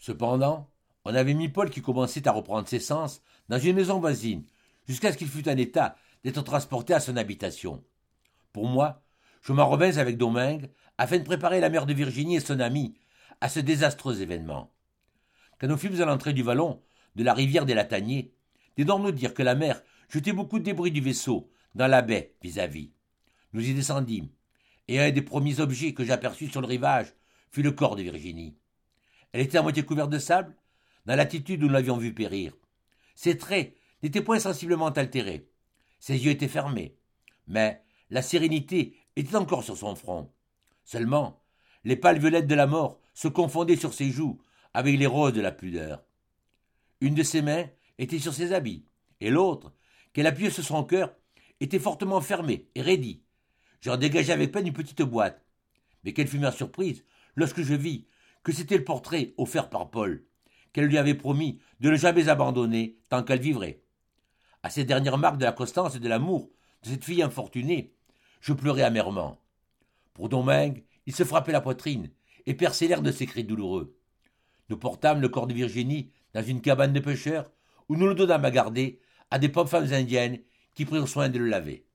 Cependant, on avait mis Paul qui commençait à reprendre ses sens dans une maison voisine, jusqu'à ce qu'il fût en état d'être transporté à son habitation. Pour moi, je m'en revins avec Domingue afin de préparer la mère de Virginie et son ami à ce désastreux événement. Quand nous fûmes à l'entrée du vallon de la rivière des Lataniers, des dents nous dirent que la mer jetait beaucoup de débris du vaisseau dans la baie vis-à-vis. Nous y descendîmes, et un des premiers objets que j'aperçus sur le rivage fut le corps de Virginie. Elle était à moitié couverte de sable, dans l'attitude où nous l'avions vue périr. Ses traits n'étaient point sensiblement altérés. Ses yeux étaient fermés, mais la sérénité était encore sur son front. Seulement, les pâles violettes de la mort se confondaient sur ses joues avec les roses de la pudeur. Une de ses mains était sur ses habits, et l'autre, qu'elle appuyait sur son cœur, était fortement fermée et raidie. J'en dégageai avec peine une petite boîte. Mais quelle fut ma surprise lorsque je vis que c'était le portrait offert par Paul, qu'elle lui avait promis de ne jamais abandonner tant qu'elle vivrait. À ces dernières marques de la constance et de l'amour de cette fille infortunée, je pleurai amèrement. Pour Domingue, il se frappait la poitrine et perçait l'air de ses cris douloureux. Nous portâmes le corps de Virginie dans une cabane de pêcheurs où nous le donnâmes à garder à des pauvres femmes indiennes qui prirent soin de le laver.